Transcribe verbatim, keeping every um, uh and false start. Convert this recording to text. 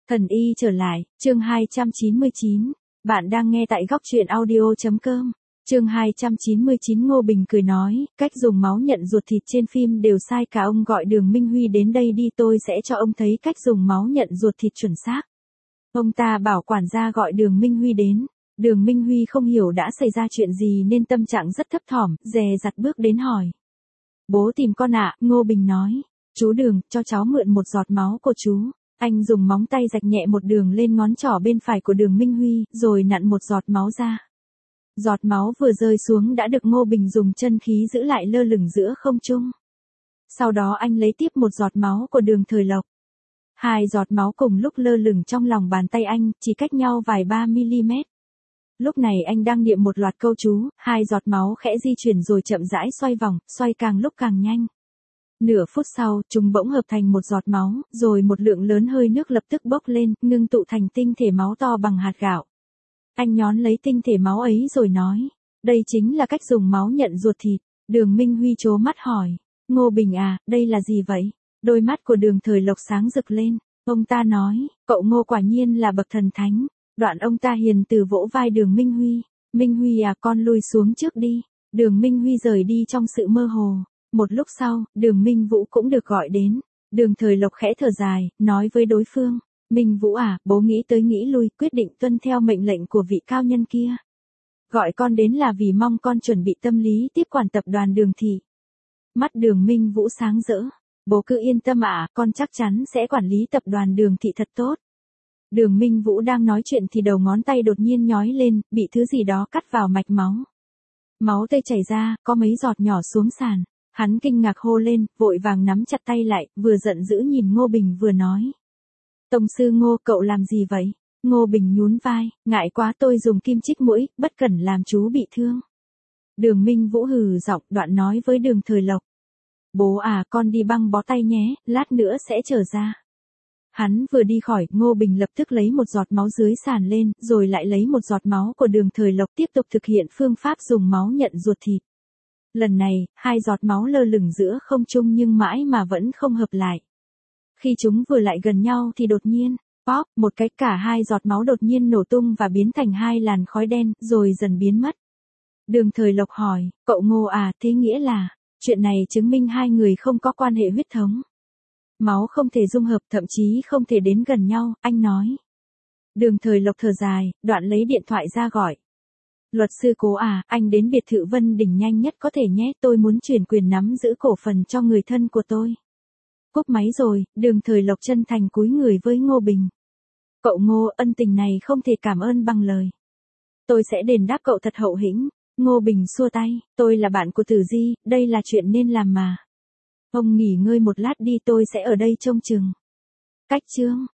Thần y trở lại, chương hai trăm chín mươi chín. Bạn đang nghe tại góc truyện audio.com. Chương hai trăm chín mươi chín. Ngô Bình cười nói, cách dùng máu nhận ruột thịt trên phim đều sai cả, ông gọi Đường Minh Huy đến đây đi, tôi sẽ cho ông thấy cách dùng máu nhận ruột thịt chuẩn xác. Ông ta bảo quản gia gọi Đường Minh Huy đến. Đường Minh Huy không hiểu đã xảy ra chuyện gì nên tâm trạng rất thấp thỏm, dè dặt bước đến hỏi. Bố tìm con ạ, Ngô Bình nói. Chú Đường, cho cháu mượn một giọt máu của chú. Anh dùng móng tay rạch nhẹ một đường lên ngón trỏ bên phải của Đường Minh Huy, rồi nặn một giọt máu ra. Giọt máu vừa rơi xuống đã được Ngô Bình dùng chân khí giữ lại lơ lửng giữa không trung. Sau đó anh lấy tiếp một giọt máu của Đường Thời Lộc. Hai giọt máu cùng lúc lơ lửng trong lòng bàn tay anh, chỉ cách nhau vài ba mi-li-mét. Lúc này anh đang niệm một loạt câu chú, hai giọt máu khẽ di chuyển rồi chậm rãi xoay vòng, xoay càng lúc càng nhanh. Nửa phút sau, chúng bỗng hợp thành một giọt máu, rồi một lượng lớn hơi nước lập tức bốc lên, ngưng tụ thành tinh thể máu to bằng hạt gạo. Anh nhón lấy tinh thể máu ấy rồi nói, đây chính là cách dùng máu nhận ruột thịt. Đường Minh Huy trố mắt hỏi, Ngô Bình à, đây là gì vậy? Đôi mắt của Đường Thời Lộc sáng rực lên, ông ta nói, cậu Ngô quả nhiên là bậc thần thánh. Đoạn ông ta hiền từ vỗ vai Đường Minh Huy, Minh Huy à, con lui xuống trước đi. Đường Minh Huy rời đi trong sự mơ hồ. Một lúc sau, Đường Minh Vũ cũng được gọi đến. Đường Thời Lộc khẽ thở dài, nói với đối phương, Minh Vũ à, bố nghĩ tới nghĩ lui, quyết định tuân theo mệnh lệnh của vị cao nhân kia. Gọi con đến là vì mong con chuẩn bị tâm lý tiếp quản tập đoàn Đường Thị. Mắt Đường Minh Vũ sáng rỡ, bố cứ yên tâm ạ, con chắc chắn sẽ quản lý tập đoàn Đường Thị thật tốt. Đường Minh Vũ đang nói chuyện thì đầu ngón tay đột nhiên nhói lên, bị thứ gì đó cắt vào mạch máu. Máu tươi chảy ra, có mấy giọt nhỏ xuống sàn. Hắn kinh ngạc hô lên, vội vàng nắm chặt tay lại, vừa giận dữ nhìn Ngô Bình vừa nói. Tông sư Ngô, cậu làm gì vậy? Ngô Bình nhún vai, ngại quá tôi dùng kim chích mũi, bất cẩn làm chú bị thương. Đường Minh Vũ hừ giọng, đoạn nói với Đường Thời Lộc. Bố à, con đi băng bó tay nhé, lát nữa sẽ trở ra. Hắn vừa đi khỏi, Ngô Bình lập tức lấy một giọt máu dưới sàn lên, rồi lại lấy một giọt máu của Đường Thời Lộc tiếp tục thực hiện phương pháp dùng máu nhận ruột thịt. Lần này, hai giọt máu lơ lửng giữa không trung nhưng mãi mà vẫn không hợp lại. Khi chúng vừa lại gần nhau thì đột nhiên, pop, một cái cả hai giọt máu đột nhiên nổ tung và biến thành hai làn khói đen, rồi dần biến mất. Đường Thời Lộc hỏi, cậu Ngô à, thế nghĩa là, chuyện này chứng minh hai người không có quan hệ huyết thống. Máu không thể dung hợp, thậm chí không thể đến gần nhau, anh nói. Đường Thời Lộc thở dài, đoạn lấy điện thoại ra gọi. Luật sư Cố à, anh đến biệt thự Vân Đỉnh nhanh nhất có thể nhé, tôi muốn chuyển quyền nắm giữ cổ phần cho người thân của tôi. Cúp máy rồi, Đường Thời Lộc chân thành cúi người với Ngô Bình. Cậu Ngô, ân tình này không thể cảm ơn bằng lời. Tôi sẽ đền đáp cậu thật hậu hĩnh. Ngô Bình xua tay, tôi là bạn của Tử Di, đây là chuyện nên làm mà. Ông nghỉ ngơi một lát đi, tôi sẽ ở đây trông chừng. Cách chương